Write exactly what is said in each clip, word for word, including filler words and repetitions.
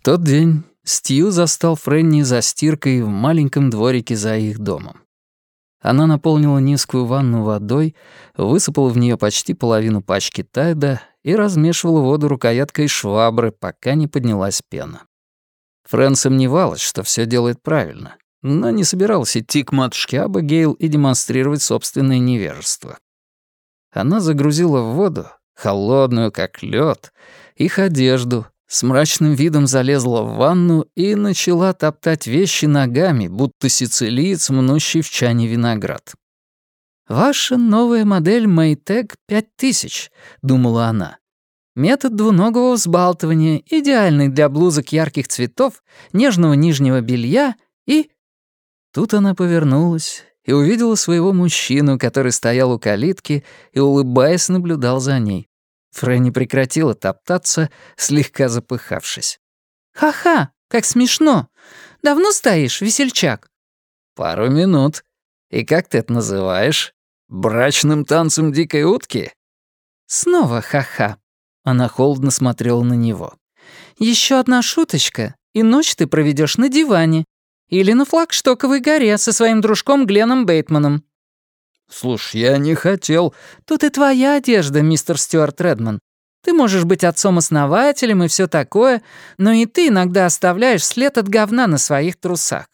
тот день Стью застал Фрэнни за стиркой в маленьком дворике за их домом. Она наполнила низкую ванну водой, высыпала в нее почти половину пачки Тайда и размешивала воду рукояткой швабры, пока не поднялась пена. Фрэн сомневалась, что все делает правильно, но не собиралась идти к матушке Абигейл и демонстрировать собственное невежество. Она загрузила в воду, холодную как лед, их одежду, с мрачным видом залезла в ванну и начала топтать вещи ногами, будто сицилиец, мнущий в чане виноград. «Ваша новая модель Maytag пять тысяч», — думала она. «Метод двуногого взбалтывания, идеальный для блузок ярких цветов, нежного нижнего белья и...» Тут она повернулась и увидела своего мужчину, который стоял у калитки и, улыбаясь, наблюдал за ней. Фрэнни прекратила топтаться, слегка запыхавшись. «Ха-ха, как смешно! Давно стоишь, весельчак?» «Пару минут. И как ты это называешь? Брачным танцем дикой утки?» «Снова ха-ха». Она холодно смотрела на него. «Еще одна шуточка, и ночь ты проведешь на диване. Или на Флагштоковой горе со своим дружком Гленном Бейтманом». «Слушай, я не хотел...» «Тут и твоя одежда, мистер Стюарт Редман. Ты можешь быть отцом-основателем и все такое, но и ты иногда оставляешь след от говна на своих трусах».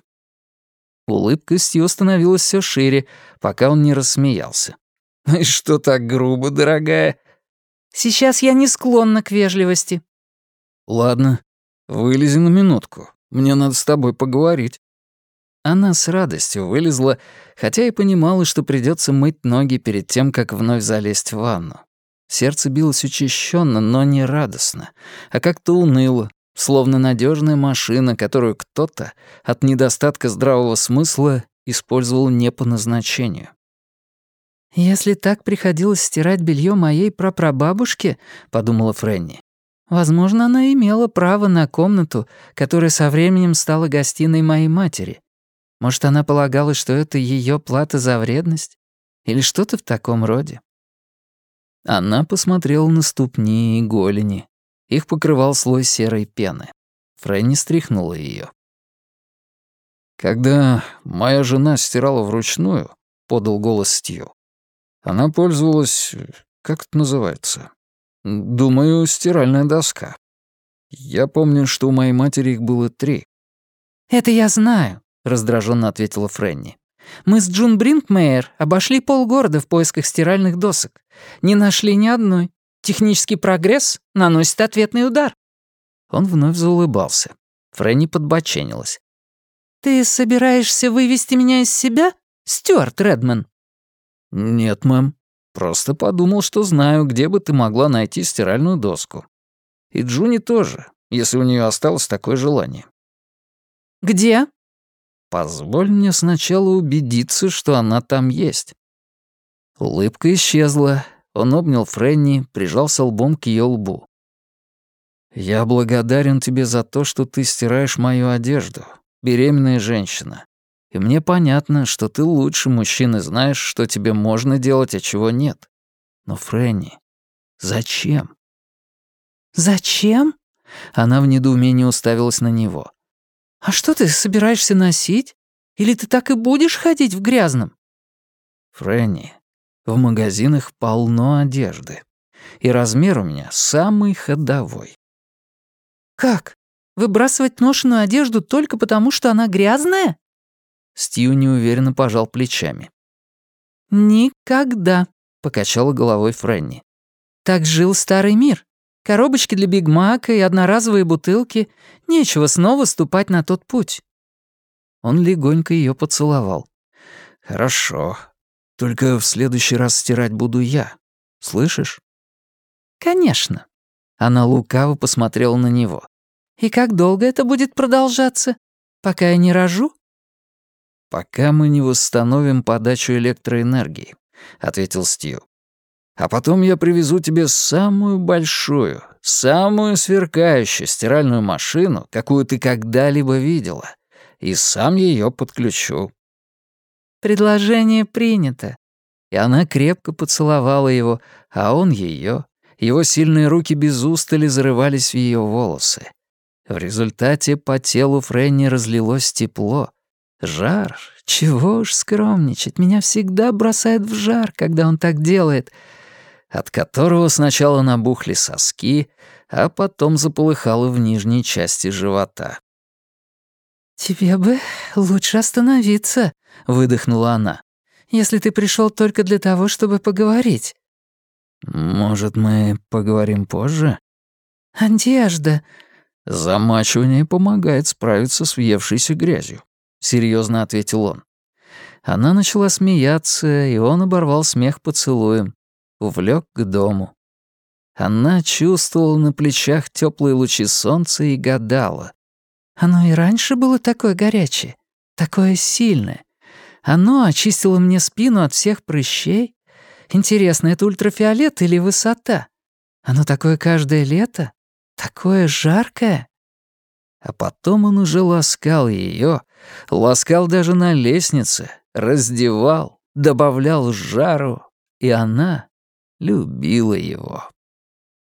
Улыбка Стью становилась все шире, пока он не рассмеялся. «И что так грубо, дорогая?» «Сейчас я не склонна к вежливости». «Ладно, вылези на минутку. Мне надо с тобой поговорить». Она с радостью вылезла, хотя и понимала, что придется мыть ноги перед тем, как вновь залезть в ванну. Сердце билось учащенно, но не радостно, а как-то уныло, словно надежная машина, которую кто-то от недостатка здравого смысла использовал не по назначению. «Если так приходилось стирать белье моей прапрабабушке, — подумала Фрэнни, — возможно, она имела право на комнату, которая со временем стала гостиной моей матери. Может, она полагала, что это ее плата за вредность? Или что-то в таком роде?» Она посмотрела на ступни и голени. Их покрывал слой серой пены. Фрэнни стряхнула ее. «Когда моя жена стирала вручную, — подал голос Стью, — она пользовалась... как это называется? Думаю, стиральная доска. Я помню, что у моей матери их было три». «Это я знаю», — раздраженно ответила Фрэнни. «Мы с Джун Бринкмейер обошли полгорода в поисках стиральных досок. Не нашли ни одной. Технический прогресс наносит ответный удар». Он вновь заулыбался. Фрэнни подбоченилась. «Ты собираешься вывести меня из себя, Стюарт Редман?» «Нет, мэм. Просто подумал, что знаю, где бы ты могла найти стиральную доску. И Джуни тоже, если у нее осталось такое желание». «Где?» «Позволь мне сначала убедиться, что она там есть». Улыбка исчезла. Он обнял Фрэнни, прижался лбом к ее лбу. «Я благодарен тебе за то, что ты стираешь мою одежду, беременная женщина. И мне понятно, что ты лучше мужчины знаешь, что тебе можно делать, а чего нет. Но, Фрэнни, зачем?» «Зачем?» Она в недоумении уставилась на него. «А что ты собираешься носить? Или ты так и будешь ходить в грязном?» «Фрэнни, в магазинах полно одежды. И размер у меня самый ходовой». «Как? Выбрасывать ношеную одежду только потому, что она грязная?» Стью неуверенно пожал плечами. «Никогда», — покачала головой Фрэнни. «Так жил старый мир. Коробочки для Биг Мака и одноразовые бутылки. Нечего снова ступать на тот путь». Он легонько ее поцеловал. «Хорошо. Только в следующий раз стирать буду я. Слышишь?» «Конечно». Она лукаво посмотрела на него. «И как долго это будет продолжаться? Пока я не рожу?» «Пока мы не восстановим подачу электроэнергии», — ответил Стью. «А потом я привезу тебе самую большую, самую сверкающую стиральную машину, какую ты когда-либо видела, и сам ее подключу». «Предложение принято». И она крепко поцеловала его, а он ее. Его сильные руки без устали зарывались в ее волосы. В результате по телу Фрэнни разлилось тепло. Жар? Чего уж скромничать, меня всегда бросает в жар, когда он так делает. От которого сначала набухли соски, а потом заполыхало в нижней части живота. «Тебе бы лучше остановиться», — выдохнула она, «если ты пришел только для того, чтобы поговорить». «Может, мы поговорим позже?» «Одежда». «Замачивание помогает справиться с въевшейся грязью», — серьезно ответил он. Она начала смеяться, и он оборвал смех поцелуем, увлек к дому. Она чувствовала на плечах теплые лучи солнца и гадала. Оно и раньше было такое горячее, такое сильное. Оно очистило мне спину от всех прыщей. Интересно, это ультрафиолет или высота? Оно такое каждое лето? Такое жаркое?» А потом он уже ласкал ее, ласкал даже на лестнице, раздевал, добавлял жару, и она любила его.